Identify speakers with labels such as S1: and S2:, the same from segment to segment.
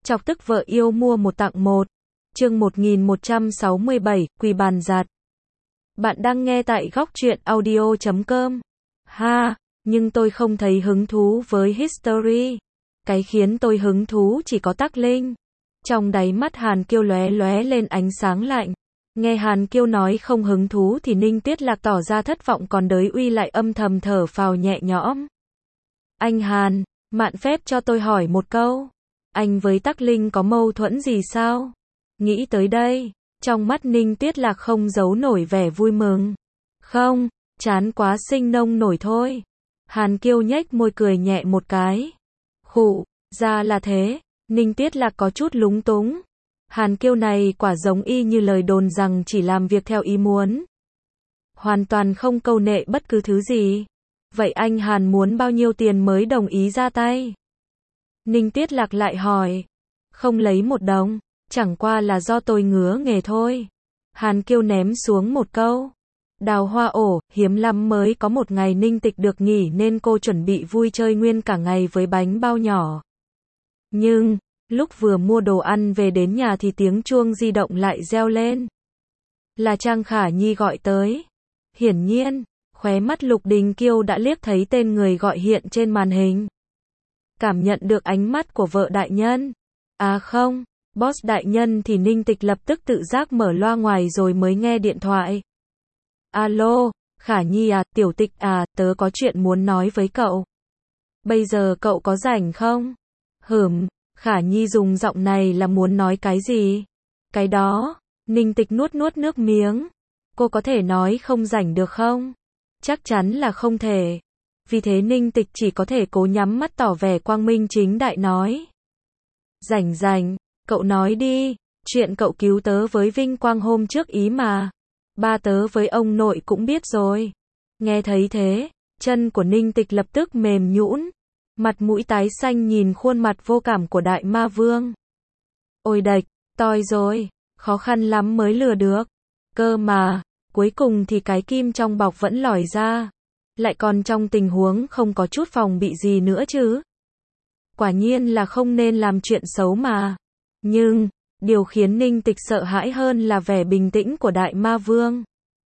S1: Chọc tức vợ yêu mua một tặng một. Chương 1167, Quỳ bàn giặt. Bạn đang nghe tại góc truyện audio.com. Ha, nhưng tôi không thấy hứng thú với History. Cái khiến tôi hứng thú chỉ có Tắc Linh. Trong đáy mắt Hàn Kiêu lóe lóe lên ánh sáng lạnh. Nghe Hàn Kiêu nói không hứng thú thì Ninh Tiết Lạc tỏ ra thất vọng, còn Đới Uy lại âm thầm thở phào nhẹ nhõm. Anh Hàn, mạn phép cho tôi hỏi một câu. Anh với Tắc Linh có mâu thuẫn gì sao? Nghĩ tới đây, trong mắt Ninh Tiết Lạc không giấu nổi vẻ vui mừng. Không, chán quá sinh nông nổi thôi. Hàn Kiêu nhếch môi cười nhẹ một cái. Khụ, ra là thế. Ninh Tiết Lạc có chút lúng túng. Hàn Kiêu này quả giống y như lời đồn rằng chỉ làm việc theo ý muốn. Hoàn toàn không câu nệ bất cứ thứ gì. Vậy anh Hàn muốn bao nhiêu tiền mới đồng ý ra tay? Ninh Tiết Lạc lại hỏi. Không lấy một đồng, chẳng qua là do tôi ngứa nghề thôi. Hàn Kiêu ném xuống một câu. Đào hoa ổ, hiếm lắm mới có một ngày Ninh Tịch được nghỉ nên cô chuẩn bị vui chơi nguyên cả ngày với bánh bao nhỏ. Nhưng, lúc vừa mua đồ ăn về đến nhà thì tiếng chuông di động lại reo lên. Là Trang Khả Nhi gọi tới. Hiển nhiên, khóe mắt Lục Đình Kiêu đã liếc thấy tên người gọi hiện trên màn hình. Cảm nhận được ánh mắt của vợ đại nhân. À không, boss đại nhân thì Ninh Tịch lập tức tự giác mở loa ngoài rồi mới nghe điện thoại. Alo, Khả Nhi à, Tiểu Tịch à, tớ có chuyện muốn nói với cậu. Bây giờ cậu có rảnh không? Khả Nhi dùng giọng này là muốn nói cái gì? Cái đó, Ninh Tịch nuốt nuốt nước miếng. Cô có thể nói không rảnh được không? Chắc chắn là không thể. Vì thế Ninh Tịch chỉ có thể cố nhắm mắt tỏ vẻ quang minh chính đại nói. Rảnh, cậu nói đi, chuyện cậu cứu tớ với Vinh Quang hôm trước ý mà. Ba tớ với ông nội cũng biết rồi. Nghe thấy thế, chân của Ninh Tịch lập tức mềm nhũn, mặt mũi tái xanh nhìn khuôn mặt vô cảm của Đại Ma Vương. Ôi đạch, toi rồi, khó khăn lắm mới lừa được. Cơ mà, cuối cùng thì cái kim trong bọc vẫn lòi ra. Lại còn trong tình huống không có chút phòng bị gì nữa chứ. Quả nhiên là không nên làm chuyện xấu mà. Nhưng, điều khiến Ninh Tịch sợ hãi hơn là vẻ bình tĩnh của Đại Ma Vương.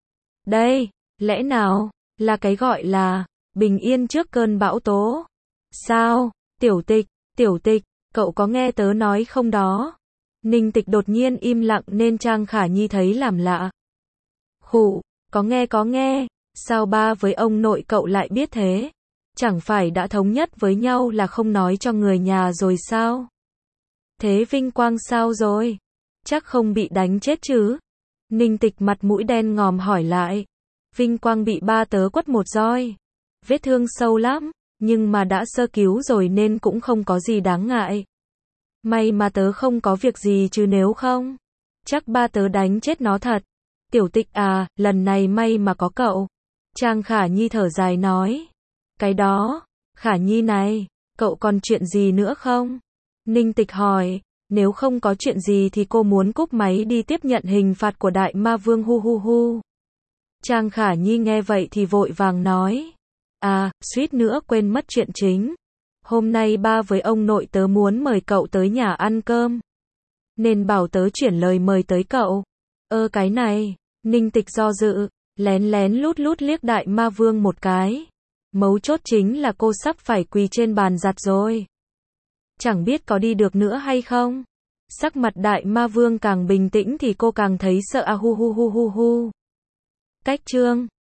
S1: Đây, lẽ nào, là cái gọi là, bình yên trước cơn bão tố. Sao, Tiểu Tịch, cậu có nghe tớ nói không đó? Ninh Tịch đột nhiên im lặng nên Trang Khả Nhi thấy làm lạ. Khụ, có nghe, sao ba với ông nội cậu lại biết thế? Chẳng phải đã thống nhất với nhau là không nói cho người nhà rồi sao? Thế Vinh Quang sao rồi? Chắc không bị đánh chết chứ? Ninh Tịch mặt mũi đen ngòm hỏi lại. Vinh Quang bị ba tớ quất một roi. Vết thương sâu lắm, nhưng mà đã sơ cứu rồi nên cũng không có gì đáng ngại. May mà tớ không có việc gì chứ nếu không, chắc ba tớ đánh chết nó thật. Tiểu Tịch à, lần này may mà có cậu. Trang Khả Nhi thở dài nói. Cái đó, Khả Nhi này, cậu còn chuyện gì nữa không? Ninh Tịch hỏi. Nếu không có chuyện gì thì cô muốn cúp máy đi tiếp nhận hình phạt của Đại Ma Vương hu hu hu. Trang Khả Nhi nghe vậy thì vội vàng nói. À, suýt nữa quên mất chuyện chính. Hôm nay ba với ông nội tớ muốn mời cậu tới nhà ăn cơm. Nên bảo tớ chuyển lời mời tới cậu. Cái này, Ninh Tịch do dự, lén lén lút lút liếc Đại Ma Vương một cái. Mấu chốt chính là cô sắp phải quỳ trên bàn giặt rồi. Chẳng biết có đi được nữa hay không. Sắc mặt Đại Ma Vương càng bình tĩnh thì cô càng thấy sợ hu hu hu hu hu. Cách chương